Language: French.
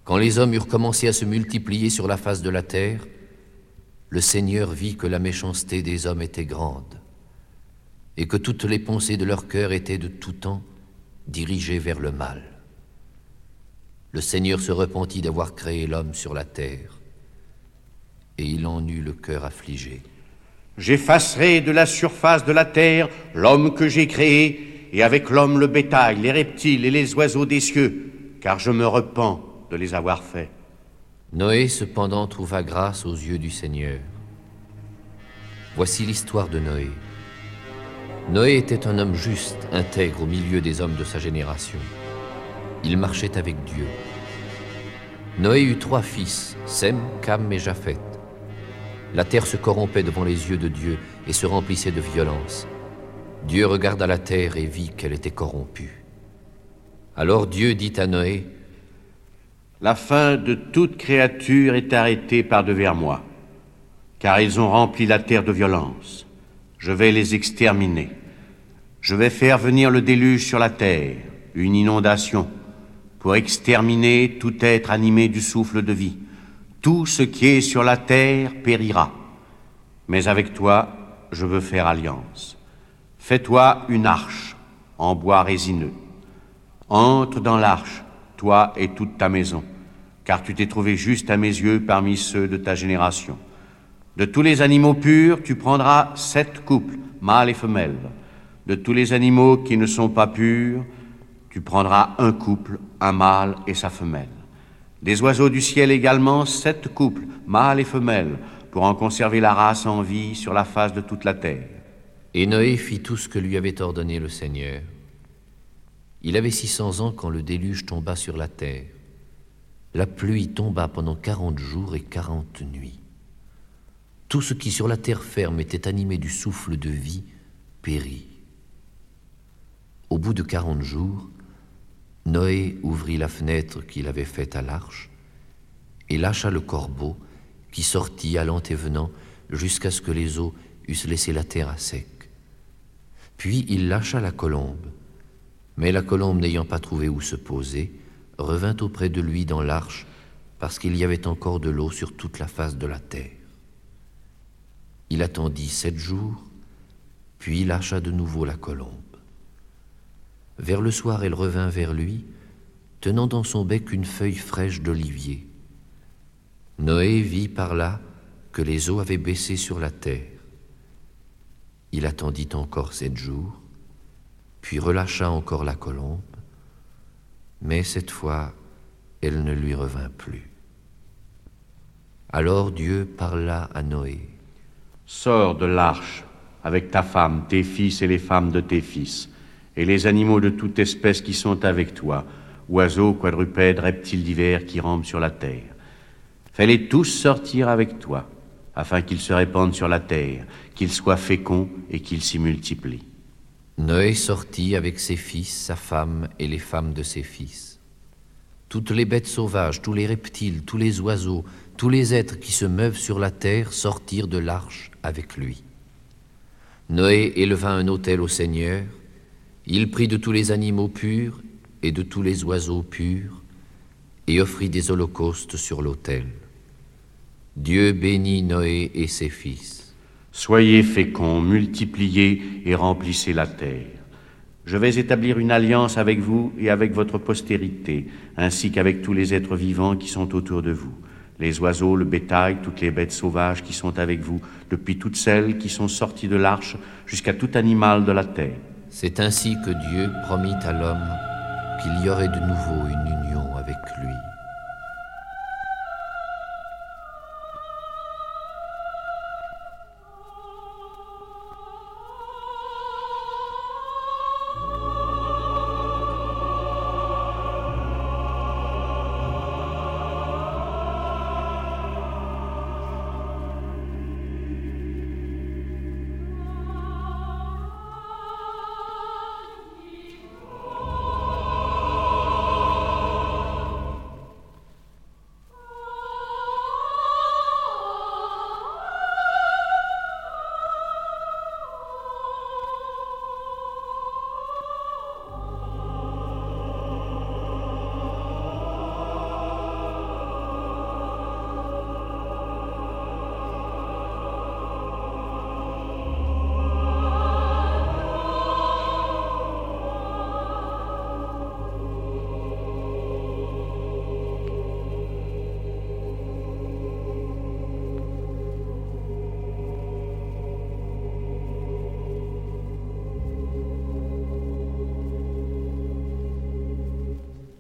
Quand les hommes eurent commencé à se multiplier sur la face de la terre, le Seigneur vit que la méchanceté des hommes était grande et que toutes les pensées de leur cœur étaient de tout temps dirigées vers le mal. Le Seigneur se repentit d'avoir créé l'homme sur la terre et il en eut le cœur affligé. J'effacerai de la surface de la terre l'homme que j'ai créé, et avec l'homme le bétail, les reptiles et les oiseaux des cieux, car je me repens de les avoir faits. Noé cependant trouva grâce aux yeux du Seigneur. Voici l'histoire de Noé. Noé était un homme juste, intègre au milieu des hommes de sa génération. Il marchait avec Dieu. Noé eut 3 fils, Sem, Cam et Japheth. La terre se corrompait devant les yeux de Dieu et se remplissait de violence. Dieu regarda la terre et vit qu'elle était corrompue. Alors Dieu dit à Noé, « La fin de toute créature est arrêtée par devers moi, car ils ont rempli la terre de violence. Je vais les exterminer. Je vais faire venir le déluge sur la terre, une inondation, pour exterminer tout être animé du souffle de vie. Tout ce qui est sur la terre périra. Mais avec toi, je veux faire alliance. Fais-toi une arche en bois résineux. Entre dans l'arche, toi et toute ta maison, car tu t'es trouvé juste à mes yeux parmi ceux de ta génération. De tous les animaux purs, tu prendras 7 couples, mâles et femelles. De tous les animaux qui ne sont pas purs, tu prendras un couple, un mâle et sa femelle. Des oiseaux du ciel également, 7 couples, mâles et femelles, pour en conserver la race en vie sur la face de toute la terre. Et Noé fit tout ce que lui avait ordonné le Seigneur. Il avait 600 ans quand le déluge tomba sur la terre. La pluie tomba pendant 40 jours et 40 nuits. Tout ce qui sur la terre ferme était animé du souffle de vie périt. Au bout de 40 jours, Noé ouvrit la fenêtre qu'il avait faite à l'arche et lâcha le corbeau qui sortit allant et venant jusqu'à ce que les eaux eussent laissé la terre à sec. Puis il lâcha la colombe, mais la colombe n'ayant pas trouvé où se poser, revint auprès de lui dans l'arche parce qu'il y avait encore de l'eau sur toute la face de la terre. Il attendit 7 jours, puis lâcha de nouveau la colombe. Vers le soir, elle revint vers lui, tenant dans son bec une feuille fraîche d'olivier. Noé vit par là que les eaux avaient baissé sur la terre. Il attendit encore 7 jours, puis relâcha encore la colombe, mais cette fois, elle ne lui revint plus. Alors Dieu parla à Noé. « Sors de l'arche avec ta femme, tes fils et les femmes de tes fils, et les animaux de toute espèce qui sont avec toi, oiseaux, quadrupèdes, reptiles divers qui rampent sur la terre. Fais-les tous sortir avec toi, afin qu'ils se répandent sur la terre, qu'ils soient féconds et qu'ils s'y multiplient. » Noé sortit avec ses fils, sa femme et les femmes de ses fils. Toutes les bêtes sauvages, tous les reptiles, tous les oiseaux, tous les êtres qui se meuvent sur la terre sortirent de l'arche avec lui. Noé éleva un autel au Seigneur. Il prit de tous les animaux purs et de tous les oiseaux purs et offrit des holocaustes sur l'autel. Dieu bénit Noé et ses fils. « Soyez féconds, multipliez et remplissez la terre. Je vais établir une alliance avec vous et avec votre postérité, ainsi qu'avec tous les êtres vivants qui sont autour de vous, les oiseaux, le bétail, toutes les bêtes sauvages qui sont avec vous, depuis toutes celles qui sont sorties de l'arche jusqu'à tout animal de la terre. » C'est ainsi que Dieu promit à l'homme qu'il y aurait de nouveau une union avec lui.